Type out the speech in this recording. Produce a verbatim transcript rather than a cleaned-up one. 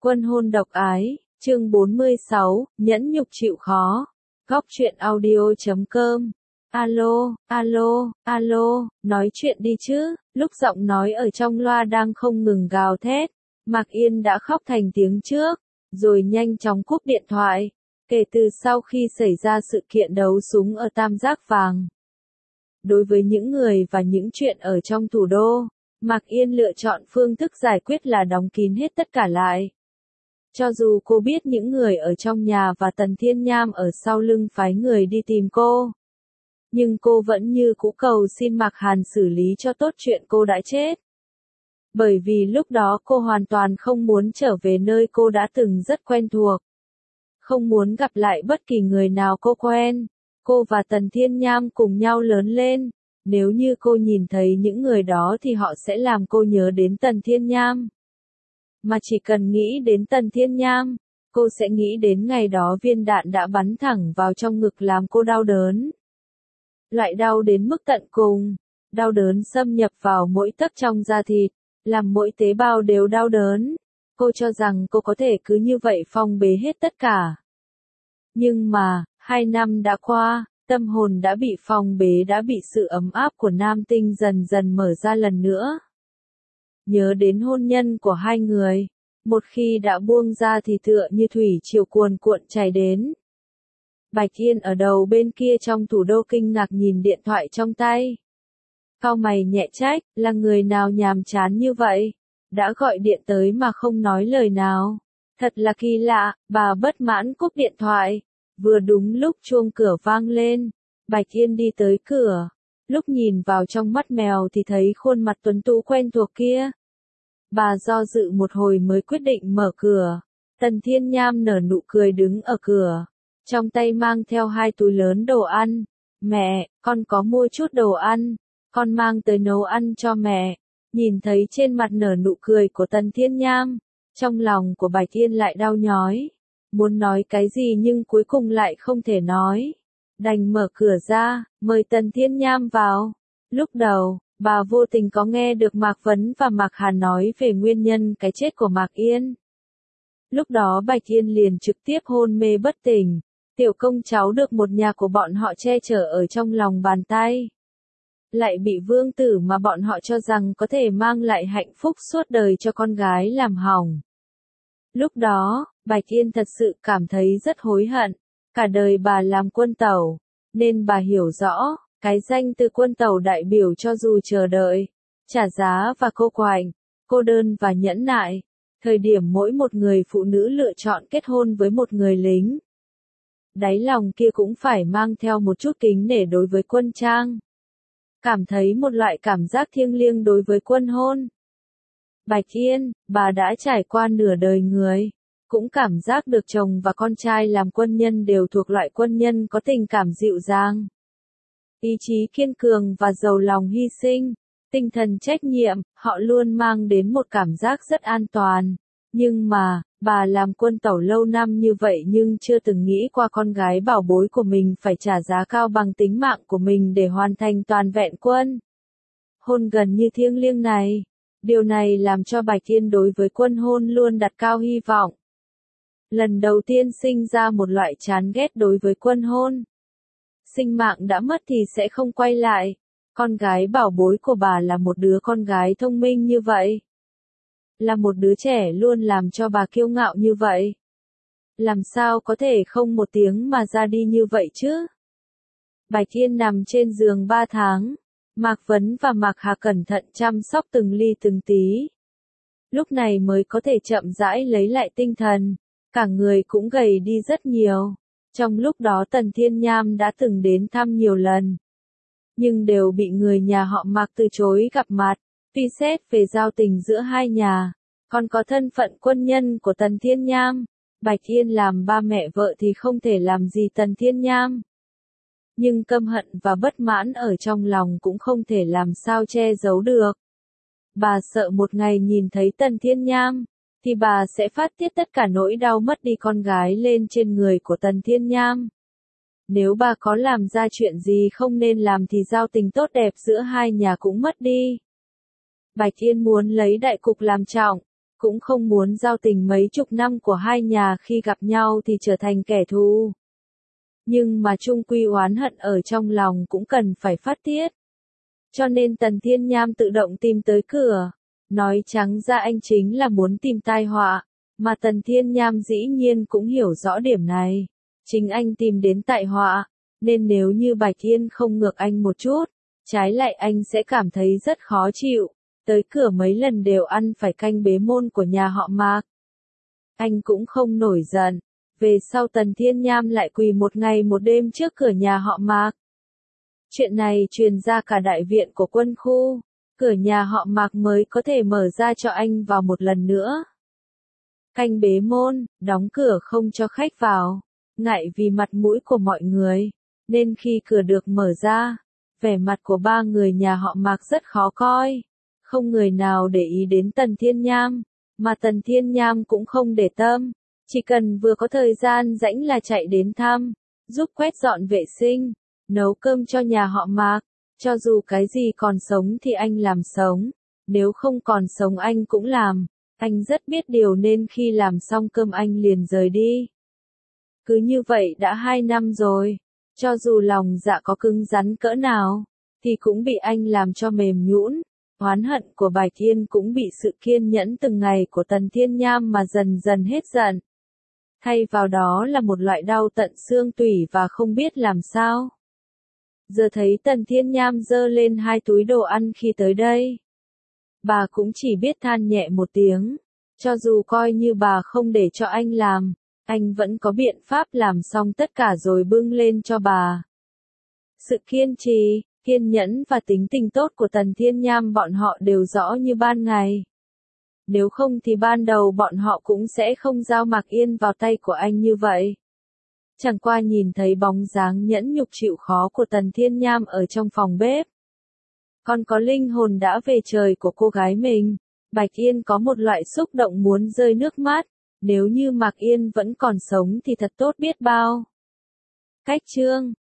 Quân hôn độc ái, chương bốn mươi sáu, nhẫn nhục chịu khó. Góc truyện audio chấm com. Alo, alo, alo, nói chuyện đi chứ. Lúc giọng nói ở trong loa đang không ngừng gào thét, Mạc Yên đã khóc thành tiếng trước, rồi nhanh chóng cúp điện thoại. Kể từ sau khi xảy ra sự kiện đấu súng ở Tam Giác Vàng, đối với những người và những chuyện ở trong thủ đô, Mạc Yên lựa chọn phương thức giải quyết là đóng kín hết tất cả lại. Cho dù cô biết những người ở trong nhà và Tần Thiên Nham ở sau lưng phái người đi tìm cô, nhưng cô vẫn như cũ cầu xin Mạc Hàn xử lý cho tốt chuyện cô đã chết. Bởi vì lúc đó cô hoàn toàn không muốn trở về nơi cô đã từng rất quen thuộc. Không muốn gặp lại bất kỳ người nào cô quen. Cô và Tần Thiên Nham cùng nhau lớn lên. Nếu như cô nhìn thấy những người đó thì họ sẽ làm cô nhớ đến Tần Thiên Nham. Mà chỉ cần nghĩ đến Tần Thiên Nham, cô sẽ nghĩ đến ngày đó viên đạn đã bắn thẳng vào trong ngực làm cô đau đớn. Loại đau đến mức tận cùng, đau đớn xâm nhập vào mỗi tấc trong da thịt, làm mỗi tế bào đều đau đớn. Cô cho rằng cô có thể cứ như vậy phong bế hết tất cả. Nhưng mà, hai năm đã qua, tâm hồn đã bị phong bế, đã bị sự ấm áp của nam tinh dần dần mở ra lần nữa. Nhớ đến hôn nhân của hai người, một khi đã buông ra thì tựa như thủy triều cuồn cuộn chảy đến. Bạch Yên ở đầu bên kia trong thủ đô kinh ngạc nhìn điện thoại trong tay. Cau mày nhẹ trách, là người nào nhàm chán như vậy? Đã gọi điện tới mà không nói lời nào. Thật là kỳ lạ, bà bất mãn cúp điện thoại. Vừa đúng lúc chuông cửa vang lên, Bạch Yên đi tới cửa. Lúc nhìn vào trong mắt mèo thì thấy khuôn mặt tuấn tú quen thuộc kia. Bà do dự một hồi mới quyết định mở cửa. Tần Thiên Nham nở nụ cười đứng ở cửa, trong tay mang theo hai túi lớn đồ ăn. Mẹ, con có mua chút đồ ăn, con mang tới nấu ăn cho mẹ. Nhìn thấy trên mặt nở nụ cười của Tần Thiên Nham, trong lòng của Bạch Yên lại đau nhói. Muốn nói cái gì nhưng cuối cùng lại không thể nói. Đành mở cửa ra, mời Tần Thiên Nham vào. Lúc đầu, bà vô tình có nghe được Mạc Vấn và Mạc Hàn nói về nguyên nhân cái chết của Mạc Yên. Lúc đó Bạch Yên liền trực tiếp hôn mê bất tỉnh. Tiểu công cháu được một nhà của bọn họ che chở ở trong lòng bàn tay. Lại bị vương tử mà bọn họ cho rằng có thể mang lại hạnh phúc suốt đời cho con gái làm hỏng. Lúc đó, Bạch Yên thật sự cảm thấy rất hối hận. Cả đời bà làm quân tẩu, nên bà hiểu rõ, cái danh từ quân tẩu đại biểu cho dù chờ đợi, trả giá và cô quạnh, cô đơn và nhẫn nại. Thời điểm mỗi một người phụ nữ lựa chọn kết hôn với một người lính, đáy lòng kia cũng phải mang theo một chút kính nể đối với quân trang. Cảm thấy một loại cảm giác thiêng liêng đối với quân hôn. Bạch Yên, bà đã trải qua nửa đời người, cũng cảm giác được chồng và con trai làm quân nhân đều thuộc loại quân nhân có tình cảm dịu dàng, ý chí kiên cường và giàu lòng hy sinh, tinh thần trách nhiệm, họ luôn mang đến một cảm giác rất an toàn. Nhưng mà, bà làm quân tẩu lâu năm như vậy nhưng chưa từng nghĩ qua con gái bảo bối của mình phải trả giá cao bằng tính mạng của mình để hoàn thành toàn vẹn quân hôn gần như thiêng liêng này. Điều này làm cho Bạch Yên đối với quân hôn luôn đặt cao hy vọng. Lần đầu tiên sinh ra một loại chán ghét đối với quân hôn. Sinh mạng đã mất thì sẽ không quay lại. Con gái bảo bối của bà là một đứa con gái thông minh như vậy. Là một đứa trẻ luôn làm cho bà kiêu ngạo như vậy. Làm sao có thể không một tiếng mà ra đi như vậy chứ? Bạch Yên nằm trên giường ba tháng. Mạc Vấn và Mạc Hà cẩn thận chăm sóc từng ly từng tí. Lúc này mới có thể chậm rãi lấy lại tinh thần. Cả người cũng gầy đi rất nhiều. Trong lúc đó Tần Thiên Nham đã từng đến thăm nhiều lần, nhưng đều bị người nhà họ Mạc từ chối gặp mặt. Tuy xét về giao tình giữa hai nhà, còn có thân phận quân nhân của Tần Thiên Nham, Bạch Yên làm ba mẹ vợ thì không thể làm gì Tần Thiên Nham. Nhưng căm hận và bất mãn ở trong lòng cũng không thể làm sao che giấu được. Bà sợ một ngày nhìn thấy Tần Thiên Nham, thì bà sẽ phát tiết tất cả nỗi đau mất đi con gái lên trên người của Tần Thiên Nham. Nếu bà có làm ra chuyện gì không nên làm thì giao tình tốt đẹp giữa hai nhà cũng mất đi. Bạch Yên muốn lấy đại cục làm trọng, cũng không muốn giao tình mấy chục năm của hai nhà khi gặp nhau thì trở thành kẻ thù. Nhưng mà chung quy oán hận ở trong lòng cũng cần phải phát tiết. Cho nên Tần Thiên Nham tự động tìm tới cửa. Nói trắng ra anh chính là muốn tìm tai họa, mà Tần Thiên Nham dĩ nhiên cũng hiểu rõ điểm này. Chính anh tìm đến tai họa, nên nếu như Bạch Yên không ngược anh một chút, trái lại anh sẽ cảm thấy rất khó chịu. Tới cửa mấy lần đều ăn phải canh bế môn của nhà họ Mạc. Anh cũng không nổi giận. Về sau Tần Thiên Nham lại quỳ một ngày một đêm trước cửa nhà họ Mạc. Chuyện này truyền ra cả đại viện của quân khu. Cửa nhà họ Mạc mới có thể mở ra cho anh vào một lần nữa. Canh bế môn, đóng cửa không cho khách vào. Ngại vì mặt mũi của mọi người, nên khi cửa được mở ra, vẻ mặt của ba người nhà họ Mạc rất khó coi. Không người nào để ý đến Tần Thiên Nham, mà Tần Thiên Nham cũng không để tâm. Chỉ cần vừa có thời gian rảnh là chạy đến thăm, giúp quét dọn vệ sinh, nấu cơm cho nhà họ Mạc. Cho dù cái gì còn sống thì anh làm sống, nếu không còn sống anh cũng làm. Anh rất biết điều nên khi làm xong cơm anh liền rời đi. Cứ như vậy đã hai năm rồi, cho dù lòng dạ có cứng rắn cỡ nào, thì cũng bị anh làm cho mềm nhũn. Oán hận của Bạch Yên cũng bị sự kiên nhẫn từng ngày của Tần Thiên Nham mà dần dần hết giận. Thay vào đó là một loại đau tận xương tủy và không biết làm sao. Giờ thấy Tần Thiên Nham giơ lên hai túi đồ ăn khi tới đây. Bà cũng chỉ biết than nhẹ một tiếng. Cho dù coi như bà không để cho anh làm, anh vẫn có biện pháp làm xong tất cả rồi bưng lên cho bà. Sự kiên trì, kiên nhẫn và tính tình tốt của Tần Thiên Nham bọn họ đều rõ như ban ngày. Nếu không thì ban đầu bọn họ cũng sẽ không giao Mạc Yên vào tay của anh như vậy. Chẳng qua nhìn thấy bóng dáng nhẫn nhục chịu khó của Tần Thiên Nham ở trong phòng bếp. Còn có linh hồn đã về trời của cô gái mình, Bạch Yên có một loại xúc động muốn rơi nước mắt. Nếu như Mạc Yên vẫn còn sống thì thật tốt biết bao. Cách chương